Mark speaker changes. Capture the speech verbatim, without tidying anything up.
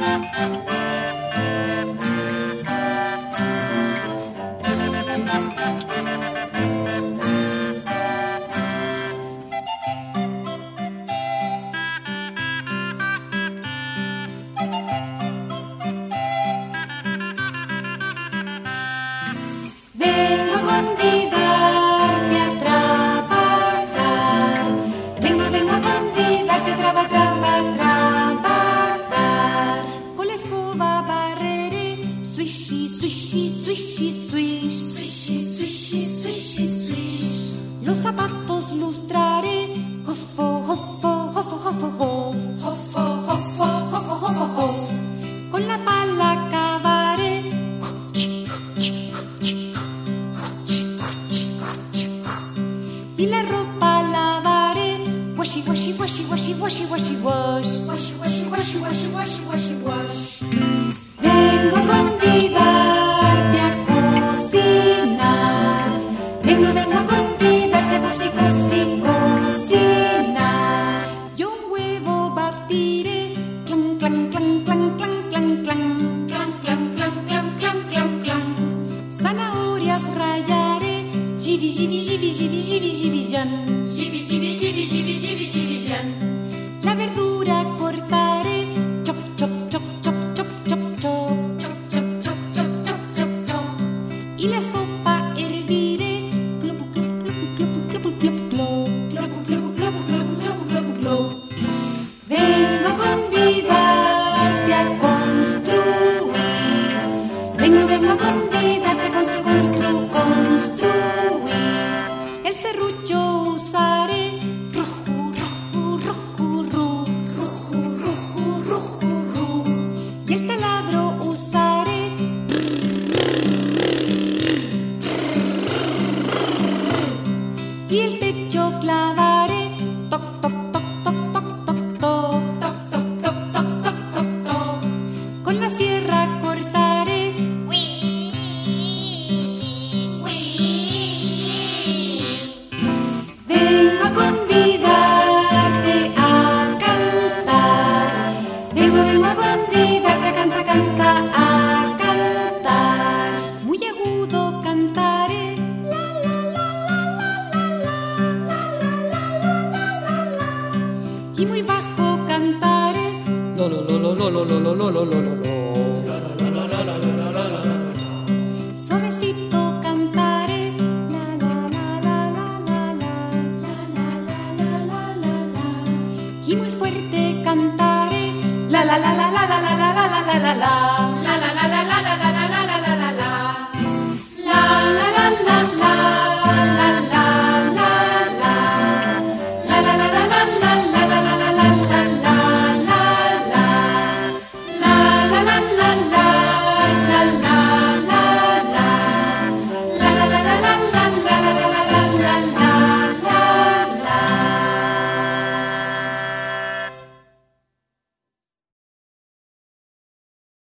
Speaker 1: Swishy, swishy, swish. Swishy, swishy, swishy, swish. Los zapatos lustraré. Hoffo, hoffo, hoffo, hoffo, hoff. Hoffo, hoffo, hoffo, hoffo, hoff. Con la pala cavaré. Y la ropa lavaré. Washi, washi, washi, washi, washi, washi, wash. Washi, washi, washi, washi, washi, washi, wash. Vengo a convidarte a cocinar. Vengo, vengo a convidarte a cocinar, cocinar. Yo un huevo batiré. Clan, clan, clan, clan, clan, clan, clan. Clan, clan, clan, clan, clan, clan, clan. Zanahorias rallaré. Jibi, jibi, jibi, jibi, jibi, jibi, jan. Jibi, jibi, jibi, jibi, jibi, jibi, jan. La verdura cortaré. Chop, chop, chop, chop, chop, chop, chop. Y la sopa herviré. Globo, globo, globo, globo, globo, globo, globo, globo, globo, globo, globo, globo, globo. Vengo a convidarte a construir. Vengo, vengo a convidarte a construir, construir, construir. El serrucho usaré. Rojo, rojo, rojo, rojo, rojo, rojo, rojo, rojo. Y el taladro usaré. Y el techo clavaré. Toc, toc, toc, toc, toc, toc, toc. Toc, toc, toc, toc, toc, toc, toc. Con la sierra cortaré. Vengo a convidarte a cantar. Vengo, vengo a convidarte a cantar, canta, a cantar. Muy agudo cantaré. Y muy bajo cantaré. Lo, lo, lo, lo, lo, lo, lo, lo, lo, lo, lo, lo. Suavecito cantaré. La, la, la, la, la, la, la. La, la, la, la, la, la, la. Y muy fuerte cantaré. La, la, la, la, la, la, la, la, la, la, la, la.